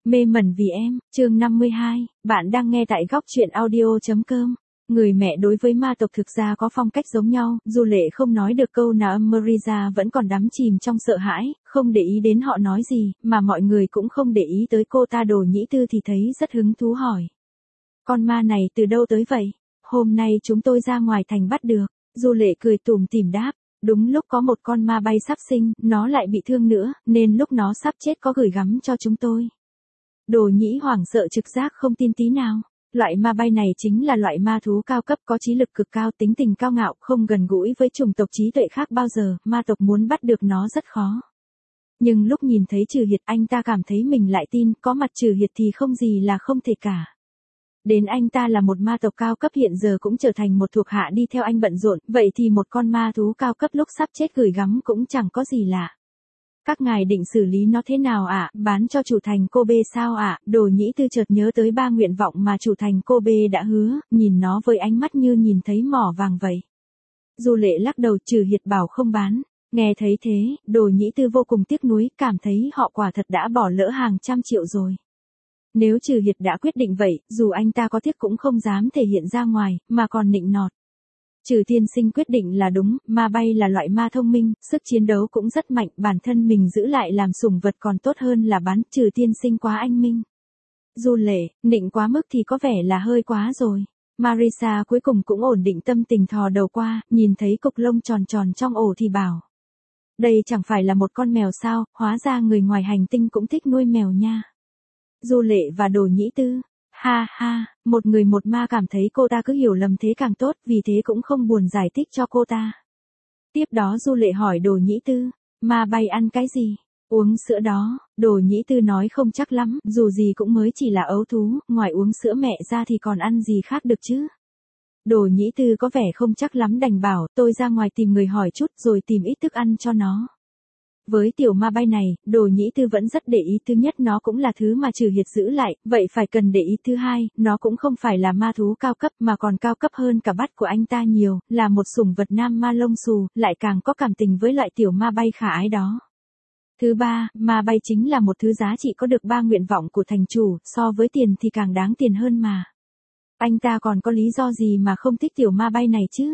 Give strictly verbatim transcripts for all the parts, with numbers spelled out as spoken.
Mê mẩn vì em, chương năm mươi hai, bạn đang nghe tại góc truyện audio.com. Người mẹ đối với ma tộc thực ra có phong cách giống nhau, dù Lệ không nói được câu nào âm Marisa vẫn còn đắm chìm trong sợ hãi, không để ý đến họ nói gì, mà mọi người cũng không để ý tới cô ta. Đồ Nhĩ Tư thì thấy rất hứng thú hỏi. Con ma này từ đâu tới vậy? Hôm nay chúng tôi ra ngoài thành bắt được. Du Lệ cười tủm tỉm đáp. Đúng lúc có một con ma bay sắp sinh, nó lại bị thương nữa, nên lúc nó sắp chết có gửi gắm cho chúng tôi. Đồ Nhĩ hoảng sợ trực giác không tin tí nào. Loại ma bay này chính là loại ma thú cao cấp có trí lực cực cao, tính tình cao ngạo, không gần gũi với chủng tộc trí tuệ khác bao giờ, ma tộc muốn bắt được nó rất khó. Nhưng lúc nhìn thấy Trừ Hiệt, anh ta cảm thấy mình lại tin, có mặt Trừ Hiệt thì không gì là không thể cả. Đến anh ta là một ma tộc cao cấp hiện giờ cũng trở thành một thuộc hạ đi theo anh bận rộn, vậy thì một con ma thú cao cấp lúc sắp chết gửi gắm cũng chẳng có gì lạ. Các ngài định xử lý nó thế nào ạ? À? Bán cho chủ thành Cô Bê sao ạ? À? Đồ Nhĩ Tư chợt nhớ tới ba nguyện vọng mà chủ thành Cô Bê đã hứa, nhìn nó với ánh mắt như nhìn thấy mỏ vàng vậy. Du Lệ lắc đầu, Trừ Hiệt bảo không bán. Nghe thấy thế, Đồ Nhĩ Tư vô cùng tiếc nuối, cảm thấy họ quả thật đã bỏ lỡ hàng trăm triệu rồi. Nếu Trừ Hiệt đã quyết định vậy, dù anh ta có tiếc cũng không dám thể hiện ra ngoài, mà còn nịnh nọt. Trừ tiên sinh quyết định là đúng, ma bay là loại ma thông minh, sức chiến đấu cũng rất mạnh, bản thân mình giữ lại làm sủng vật còn tốt hơn là bán. Trừ tiên sinh quá anh minh. Du Lệ, nịnh quá mức thì có vẻ là hơi quá rồi. Marisa cuối cùng cũng ổn định tâm tình, thò đầu qua, nhìn thấy cục lông tròn tròn trong ổ thì bảo. Đây chẳng phải là một con mèo sao, hóa ra người ngoài hành tinh cũng thích nuôi mèo nha. Du Lệ và Đồ Nhĩ Tư. Ha ha, một người một ma cảm thấy cô ta cứ hiểu lầm thế càng tốt, vì thế cũng không buồn giải thích cho cô ta. Tiếp đó Du Lệ hỏi Đồ Nhĩ Tư, ma bay ăn cái gì? Uống sữa đó. Đồ Nhĩ Tư nói không chắc lắm, dù gì cũng mới chỉ là ấu thú, ngoài uống sữa mẹ ra thì còn ăn gì khác được chứ? Đồ Nhĩ Tư có vẻ không chắc lắm đành bảo, tôi ra ngoài tìm người hỏi chút rồi tìm ít thức ăn cho nó. Với tiểu ma bay này, Đồ Nhĩ Tư vẫn rất để ý. Thứ nhất, nó cũng là thứ mà Trừ Hiệt giữ lại, vậy phải cần để ý. Thứ hai, nó cũng không phải là ma thú cao cấp mà còn cao cấp hơn cả bắt của anh ta nhiều, là một sủng vật nam ma lông xù, lại càng có cảm tình với loại tiểu ma bay khả ái đó. Thứ ba, ma bay chính là một thứ giá trị có được ba nguyện vọng của thành chủ, so với tiền thì càng đáng tiền hơn mà. Anh ta còn có lý do gì mà không thích tiểu ma bay này chứ?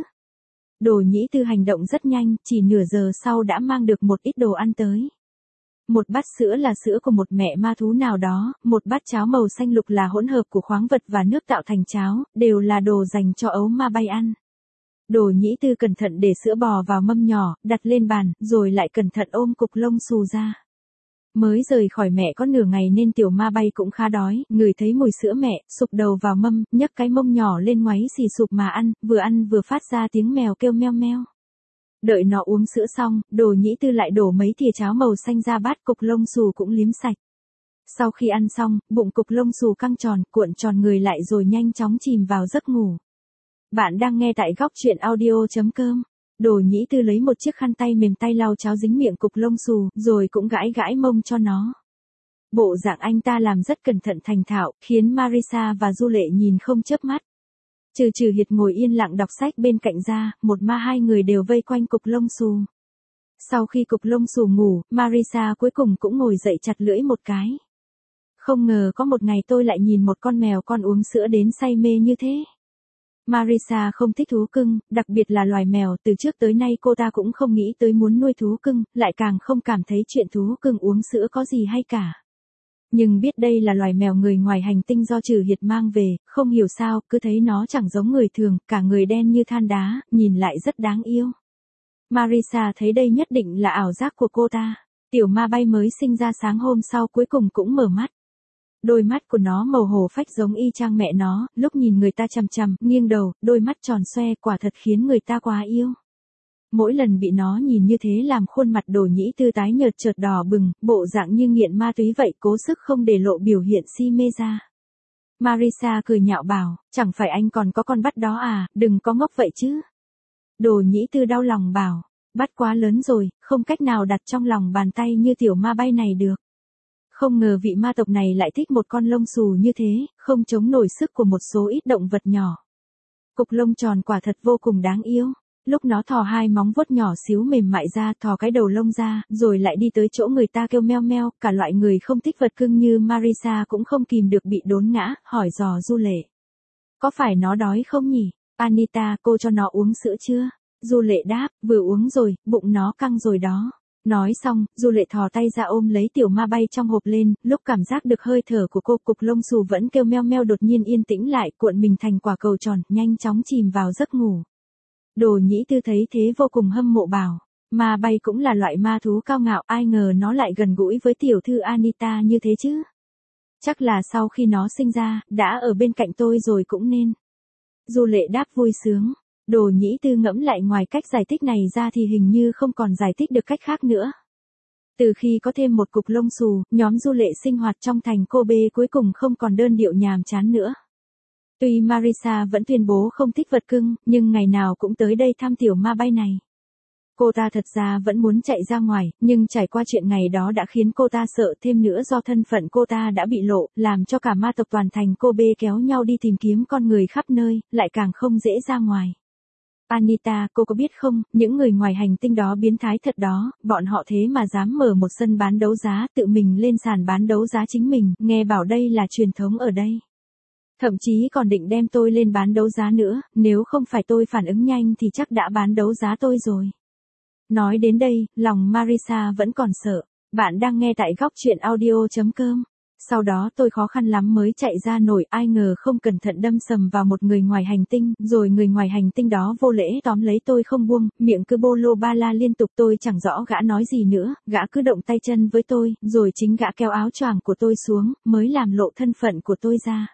Đồ Nhĩ Tư hành động rất nhanh, chỉ nửa giờ sau đã mang được một ít đồ ăn tới. Một bát sữa là sữa của một mẹ ma thú nào đó, một bát cháo màu xanh lục là hỗn hợp của khoáng vật và nước tạo thành cháo, đều là đồ dành cho ấu ma bay ăn. Đồ Nhĩ Tư cẩn thận để sữa bò vào mâm nhỏ, đặt lên bàn, rồi lại cẩn thận ôm cục lông xù ra. Mới rời khỏi mẹ có nửa ngày nên tiểu ma bay cũng khá đói, ngửi thấy mùi sữa mẹ, sụp đầu vào mâm, nhấc cái mông nhỏ lên ngoáy xì sụp mà ăn, vừa ăn vừa phát ra tiếng mèo kêu meo meo. Đợi nó uống sữa xong, Đồ Nhĩ Tư lại đổ mấy thìa cháo màu xanh ra bát, cục lông xù cũng liếm sạch. Sau khi ăn xong, bụng cục lông xù căng tròn, cuộn tròn người lại rồi nhanh chóng chìm vào giấc ngủ. Bạn đang nghe tại góc truyện audio.com. Đồ Nhĩ Tư lấy một chiếc khăn tay mềm tay lau cháo dính miệng cục lông xù, rồi cũng gãi gãi mông cho nó. Bộ dạng anh ta làm rất cẩn thận thành thạo, khiến Marisa và Du Lệ nhìn không chớp mắt. Trừ Trừ Hiệt ngồi yên lặng đọc sách bên cạnh ra, một ma hai người đều vây quanh cục lông xù. Sau khi cục lông xù ngủ, Marisa cuối cùng cũng ngồi dậy chặt lưỡi một cái. Không ngờ có một ngày tôi lại nhìn một con mèo con uống sữa đến say mê như thế. Marisa không thích thú cưng, đặc biệt là loài mèo, từ trước tới nay cô ta cũng không nghĩ tới muốn nuôi thú cưng, lại càng không cảm thấy chuyện thú cưng uống sữa có gì hay cả. Nhưng biết đây là loài mèo người ngoài hành tinh do Trừ Hiệt mang về, không hiểu sao, cứ thấy nó chẳng giống người thường, cả người đen như than đá, nhìn lại rất đáng yêu. Marisa thấy đây nhất định là ảo giác của cô ta. Tiểu ma bay mới sinh ra sáng hôm sau cuối cùng cũng mở mắt. Đôi mắt của nó màu hổ phách giống y chang mẹ nó, lúc nhìn người ta chằm chằm, nghiêng đầu, đôi mắt tròn xoe, quả thật khiến người ta quá yêu. Mỗi lần bị nó nhìn như thế làm khuôn mặt Đồ Nhĩ Tư tái nhợt chợt đỏ bừng, bộ dạng như nghiện ma túy vậy, cố sức không để lộ biểu hiện si mê ra. Marisa cười nhạo bảo, chẳng phải anh còn có con bắt đó à, đừng có ngốc vậy chứ. Đồ Nhĩ Tư đau lòng bảo, bắt quá lớn rồi, không cách nào đặt trong lòng bàn tay như tiểu ma bay này được. Không ngờ vị ma tộc này lại thích một con lông xù như thế, không chống nổi sức của một số ít động vật nhỏ. Cục lông tròn quả thật vô cùng đáng yêu. Lúc nó thò hai móng vuốt nhỏ xíu mềm mại ra, thò cái đầu lông ra, rồi lại đi tới chỗ người ta kêu meo meo, cả loại người không thích vật cưng như Marissa cũng không kìm được bị đốn ngã, hỏi dò Du Lệ. Có phải nó đói không nhỉ? Anita, cô cho nó uống sữa chưa? Du Lệ đáp, vừa uống rồi, bụng nó căng rồi đó. Nói xong, Du Lệ thò tay ra ôm lấy tiểu ma bay trong hộp lên, lúc cảm giác được hơi thở của cô, cục lông xù vẫn kêu meo meo đột nhiên yên tĩnh lại, cuộn mình thành quả cầu tròn, nhanh chóng chìm vào giấc ngủ. Đồ Nhĩ Tư thấy thế vô cùng hâm mộ bảo, ma bay cũng là loại ma thú cao ngạo, ai ngờ nó lại gần gũi với tiểu thư Anita như thế chứ. Chắc là sau khi nó sinh ra, đã ở bên cạnh tôi rồi cũng nên. Du Lệ đáp vui sướng. Đồ Nhĩ Tư ngẫm lại, ngoài cách giải thích này ra thì hình như không còn giải thích được cách khác nữa. Từ khi có thêm một cục lông xù, nhóm Du Lệ sinh hoạt trong thành Kobe cuối cùng không còn đơn điệu nhàm chán nữa. Tuy Marissa vẫn tuyên bố không thích vật cưng, nhưng ngày nào cũng tới đây thăm tiểu ma bay này. Cô ta thật ra vẫn muốn chạy ra ngoài, nhưng trải qua chuyện ngày đó đã khiến cô ta sợ, thêm nữa do thân phận cô ta đã bị lộ, làm cho cả ma tộc toàn thành Kobe kéo nhau đi tìm kiếm con người khắp nơi, lại càng không dễ ra ngoài. Anita, cô có biết không, những người ngoài hành tinh đó biến thái thật đó, bọn họ thế mà dám mở một sân bán đấu giá, tự mình lên sàn bán đấu giá chính mình, nghe bảo đây là truyền thống ở đây. Thậm chí còn định đem tôi lên bán đấu giá nữa, nếu không phải tôi phản ứng nhanh thì chắc đã bán đấu giá tôi rồi. Nói đến đây, lòng Marissa vẫn còn sợ. Bạn đang nghe tại góc truyện audio chấm com. Sau đó tôi khó khăn lắm mới chạy ra nổi, ai ngờ không cẩn thận đâm sầm vào một người ngoài hành tinh, rồi người ngoài hành tinh đó vô lễ tóm lấy tôi không buông, miệng cứ bô lô ba la liên tục, tôi chẳng rõ gã nói gì nữa, gã cứ động tay chân với tôi, rồi chính gã kéo áo choàng của tôi xuống, mới làm lộ thân phận của tôi ra.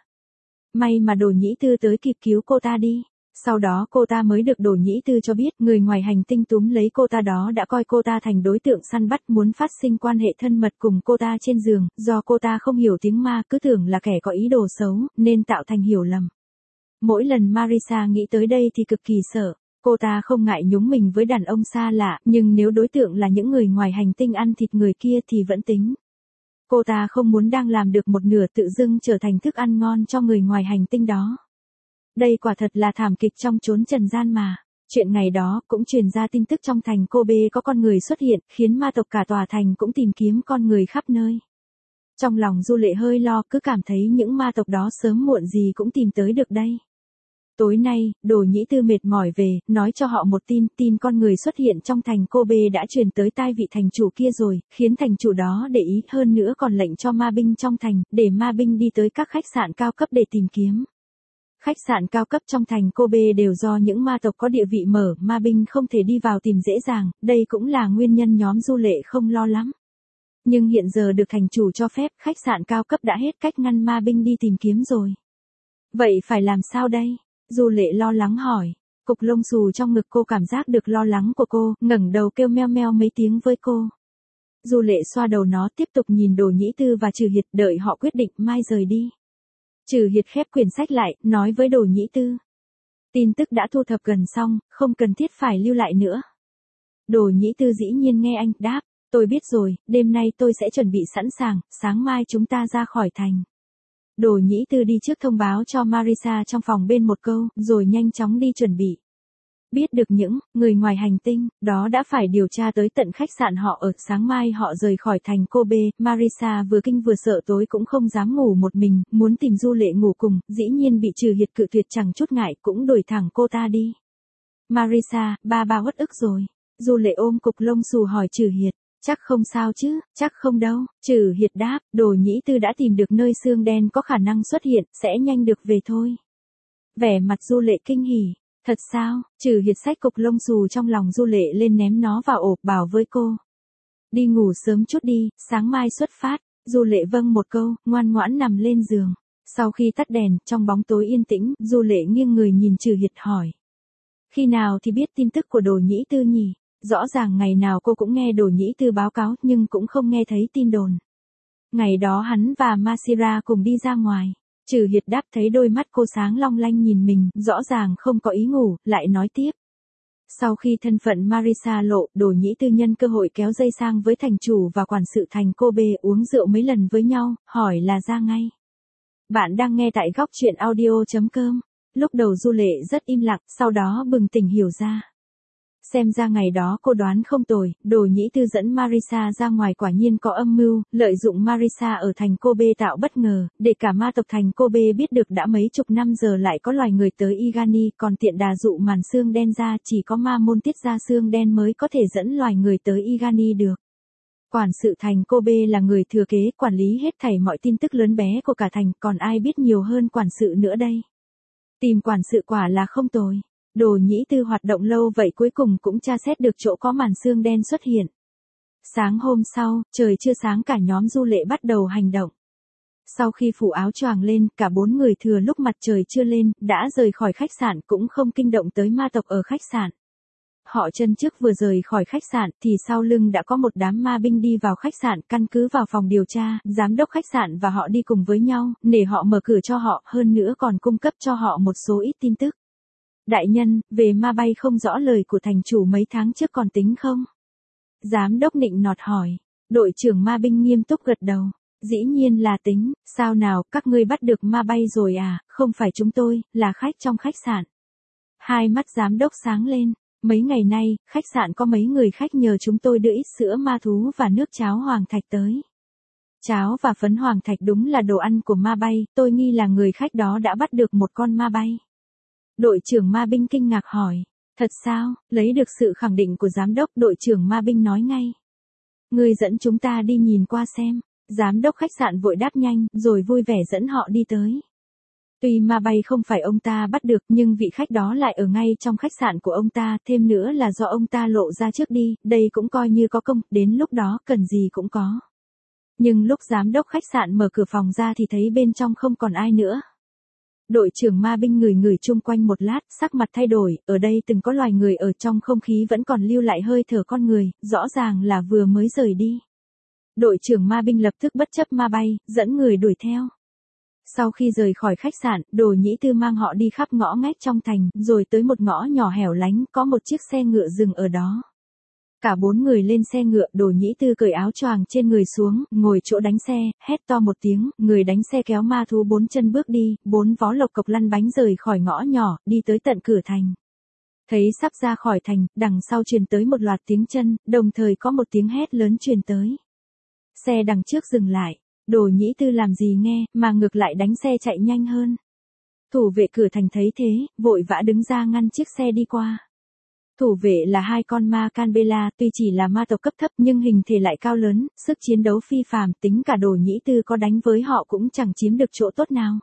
May mà Đồ Nhĩ Tư tới kịp cứu cô ta đi. Sau đó cô ta mới được Đồ Nhĩ Tư cho biết, người ngoài hành tinh túm lấy cô ta đó đã coi cô ta thành đối tượng săn bắt, muốn phát sinh quan hệ thân mật cùng cô ta trên giường, do cô ta không hiểu tiếng ma, cứ tưởng là kẻ có ý đồ xấu, nên tạo thành hiểu lầm. Mỗi lần Marissa nghĩ tới đây thì cực kỳ sợ. Cô ta không ngại nhúng mình với đàn ông xa lạ, nhưng nếu đối tượng là những người ngoài hành tinh ăn thịt người kia thì vẫn tính. Cô ta không muốn đang làm được một nửa tự dưng trở thành thức ăn ngon cho người ngoài hành tinh đó. Đây quả thật là thảm kịch trong chốn trần gian mà. Chuyện ngày đó cũng truyền ra tin tức trong thành Kobe có con người xuất hiện, khiến ma tộc cả tòa thành cũng tìm kiếm con người khắp nơi. Trong lòng Du Lệ hơi lo, cứ cảm thấy những ma tộc đó sớm muộn gì cũng tìm tới được đây. Tối nay, Đồ Nhĩ Tư mệt mỏi về, nói cho họ một tin, tin con người xuất hiện trong thành Kobe đã truyền tới tai vị thành chủ kia rồi, khiến thành chủ đó để ý, hơn nữa còn lệnh cho ma binh trong thành, để ma binh đi tới các khách sạn cao cấp để tìm kiếm. Khách sạn cao cấp trong thành Kobe đều do những ma tộc có địa vị mở, ma binh không thể đi vào tìm dễ dàng, đây cũng là nguyên nhân nhóm Du Lệ không lo lắm. Nhưng hiện giờ được thành chủ cho phép, khách sạn cao cấp đã hết cách ngăn ma binh đi tìm kiếm rồi. Vậy phải làm sao đây? Du Lệ lo lắng hỏi. Cục lông xù trong ngực cô cảm giác được lo lắng của cô, ngẩng đầu kêu meo meo mấy tiếng với cô. Du Lệ xoa đầu nó, tiếp tục nhìn Đồ Nhĩ Tư và Trừ Hiệt, đợi họ quyết định mai rời đi. Trừ Hiệt khép quyển sách lại, nói với Đồ Nhĩ Tư. Tin tức đã thu thập gần xong, không cần thiết phải lưu lại nữa. Đồ Nhĩ Tư dĩ nhiên nghe anh, đáp, tôi biết rồi, đêm nay tôi sẽ chuẩn bị sẵn sàng, sáng mai chúng ta ra khỏi thành. Đồ Nhĩ Tư đi trước thông báo cho Marissa trong phòng bên một câu, rồi nhanh chóng đi chuẩn bị. Biết được những người ngoài hành tinh đó đã phải điều tra tới tận khách sạn họ ở, sáng mai họ rời khỏi thành Kobe, Marissa vừa kinh vừa sợ, tối cũng không dám ngủ một mình, muốn tìm Du Lệ ngủ cùng, dĩ nhiên bị Trừ Hiệt cự tuyệt chẳng chút ngại, cũng đuổi thẳng cô ta đi. Marissa, ba ba uất ức rồi. Du Lệ ôm cục lông xù hỏi Trừ Hiệt, chắc không sao chứ, chắc không đâu. Trừ Hiệt đáp, Đồ Nhĩ Tư đã tìm được nơi xương đen có khả năng xuất hiện, sẽ nhanh được về thôi. Vẻ mặt Du Lệ kinh hỉ. Thật sao? Trừ Hiệt xách cục lông xù trong lòng Du Lệ lên ném nó vào ổ, bảo với cô. Đi ngủ sớm chút đi, sáng mai xuất phát. Du Lệ vâng một câu, ngoan ngoãn nằm lên giường. Sau khi tắt đèn, trong bóng tối yên tĩnh, Du Lệ nghiêng người nhìn Trừ Hiệt hỏi. Khi nào thì biết tin tức của Đồ Nhĩ Tư nhỉ? Rõ ràng ngày nào cô cũng nghe Đồ Nhĩ Tư báo cáo, nhưng cũng không nghe thấy tin đồn. Ngày đó hắn và Masira cùng đi ra ngoài. Trừ Hiệt đáp, thấy đôi mắt cô sáng long lanh nhìn mình, rõ ràng không có ý ngủ, lại nói tiếp. Sau khi thân phận Marissa lộ, Đồ Nhĩ Tư nhân cơ hội kéo dây sang với thành chủ và quản sự thành Kobe, uống rượu mấy lần với nhau, hỏi là ra ngay. Bạn đang nghe tại góc truyện audio chấm com. Lúc đầu Du Lệ rất im lặng, sau đó bừng tỉnh hiểu ra. Xem ra ngày đó cô đoán không tồi, Đồ Nhĩ Tư dẫn Marisa ra ngoài quả nhiên có âm mưu, lợi dụng Marisa ở thành Kobe tạo bất ngờ, để cả ma tộc thành Kobe biết được đã mấy chục năm giờ lại có loài người tới Igani, còn tiện đà dụ màn xương đen ra, chỉ có ma môn tiết ra xương đen mới có thể dẫn loài người tới Igani được. Quản sự thành Kobe là người thừa kế, quản lý hết thảy mọi tin tức lớn bé của cả thành, còn ai biết nhiều hơn quản sự nữa đây. Tìm quản sự quả là không tồi. Đồ Nhĩ Tư hoạt động lâu vậy cuối cùng cũng tra xét được chỗ có màn xương đen xuất hiện. Sáng hôm sau, trời chưa sáng cả nhóm Du Lệ bắt đầu hành động. Sau khi phủ áo choàng lên, cả bốn người thừa lúc mặt trời chưa lên, đã rời khỏi khách sạn cũng không kinh động tới ma tộc ở khách sạn. Họ chân trước vừa rời khỏi khách sạn thì sau lưng đã có một đám ma binh đi vào khách sạn, căn cứ vào phòng điều tra, giám đốc khách sạn và họ đi cùng với nhau, để họ mở cửa cho họ, hơn nữa còn cung cấp cho họ một số ít tin tức. Đại nhân, về ma bay không rõ lời của thành chủ mấy tháng trước còn tính không? Giám đốc nịnh nọt hỏi. Đội trưởng ma binh nghiêm túc gật đầu. Dĩ nhiên là tính, sao nào, các ngươi bắt được ma bay rồi à, không phải chúng tôi, là khách trong khách sạn. Hai mắt giám đốc sáng lên. Mấy ngày nay, khách sạn có mấy người khách nhờ chúng tôi đưa ít sữa ma thú và nước cháo hoàng thạch tới. Cháo và phấn hoàng thạch đúng là đồ ăn của ma bay, tôi nghi là người khách đó đã bắt được một con ma bay. Đội trưởng ma binh kinh ngạc hỏi. Thật sao, lấy được sự khẳng định của giám đốc, đội trưởng ma binh nói ngay. Người dẫn chúng ta đi nhìn qua xem. Giám đốc khách sạn vội đáp nhanh, rồi vui vẻ dẫn họ đi tới. Tuy ma bay không phải ông ta bắt được, nhưng vị khách đó lại ở ngay trong khách sạn của ông ta, thêm nữa là do ông ta lộ ra trước đi, đây cũng coi như có công, đến lúc đó cần gì cũng có. Nhưng lúc giám đốc khách sạn mở cửa phòng ra thì thấy bên trong không còn ai nữa. Đội trưởng ma binh ngửi ngửi chung quanh một lát, sắc mặt thay đổi, ở đây từng có loài người ở trong không khí vẫn còn lưu lại hơi thở con người, rõ ràng là vừa mới rời đi. Đội trưởng ma binh lập tức bất chấp ma bay, dẫn người đuổi theo. Sau khi rời khỏi khách sạn, Đồ Nhĩ Tư mang họ đi khắp ngõ ngách trong thành, rồi tới một ngõ nhỏ hẻo lánh, có một chiếc xe ngựa dừng ở đó. Cả bốn người lên xe ngựa, Đồ Nhĩ Tư cởi áo choàng trên người xuống, ngồi chỗ đánh xe, hét to một tiếng, người đánh xe kéo ma thú bốn chân bước đi, bốn vó lộc cộc lăn bánh rời khỏi ngõ nhỏ, đi tới tận cửa thành. Thấy sắp ra khỏi thành, đằng sau truyền tới một loạt tiếng chân, đồng thời có một tiếng hét lớn truyền tới. Xe đằng trước dừng lại. Đồ Nhĩ Tư làm gì nghe, mà ngược lại đánh xe chạy nhanh hơn. Thủ vệ cửa thành thấy thế, vội vã đứng ra ngăn chiếc xe đi qua. Thủ vệ là hai con ma Canbela, tuy chỉ là ma tộc cấp thấp nhưng hình thể lại cao lớn, sức chiến đấu phi phàm, tính cả Đồ Nhĩ Tư có đánh với họ cũng chẳng chiếm được chỗ tốt nào.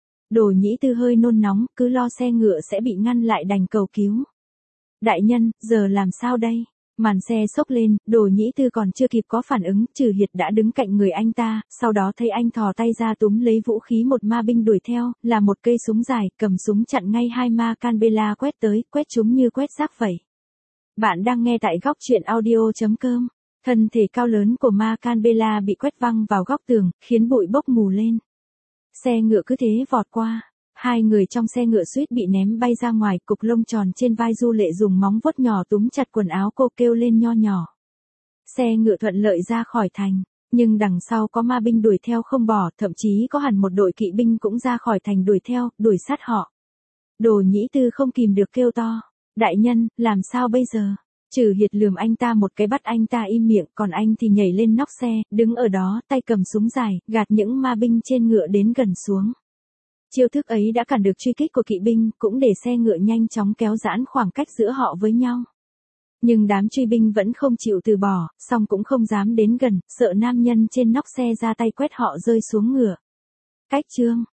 Đồ Nhĩ Tư hơi nôn nóng, cứ lo xe ngựa sẽ bị ngăn lại đành cầu cứu. Đại nhân, giờ làm sao đây? Màn xe xốc lên, Đồ Nhĩ Tư còn chưa kịp có phản ứng, Trừ Hiệt đã đứng cạnh người anh ta, sau đó thấy anh thò tay ra túm lấy vũ khí một ma binh đuổi theo, là một cây súng dài, cầm súng chặn ngay hai ma Canbela quét tới, quét chúng như quét rác vậy. Bạn đang nghe tại góc truyện audio chấm com. Thân thể cao lớn của ma Canbela bị quét văng vào góc tường, khiến bụi bốc mù lên. Xe ngựa cứ thế vọt qua. Hai người trong xe ngựa suýt bị ném bay ra ngoài, cục lông tròn trên vai Du Lệ dùng móng vuốt nhỏ túm chặt quần áo cô, kêu lên nho nhỏ. Xe ngựa thuận lợi ra khỏi thành, nhưng đằng sau có ma binh đuổi theo không bỏ, thậm chí có hẳn một đội kỵ binh cũng ra khỏi thành đuổi theo, đuổi sát họ. Đồ Nhĩ Tư không kìm được kêu to. Đại nhân, làm sao bây giờ? Trừ Hiệt lườm anh ta một cái bắt anh ta im miệng, còn anh thì nhảy lên nóc xe, đứng ở đó, tay cầm súng dài, gạt những ma binh trên ngựa đến gần xuống. Chiêu thức ấy đã cản được truy kích của kỵ binh, cũng để xe ngựa nhanh chóng kéo giãn khoảng cách giữa họ với nhau. Nhưng đám truy binh vẫn không chịu từ bỏ, song cũng không dám đến gần, sợ nam nhân trên nóc xe ra tay quét họ rơi xuống ngựa. Cách chương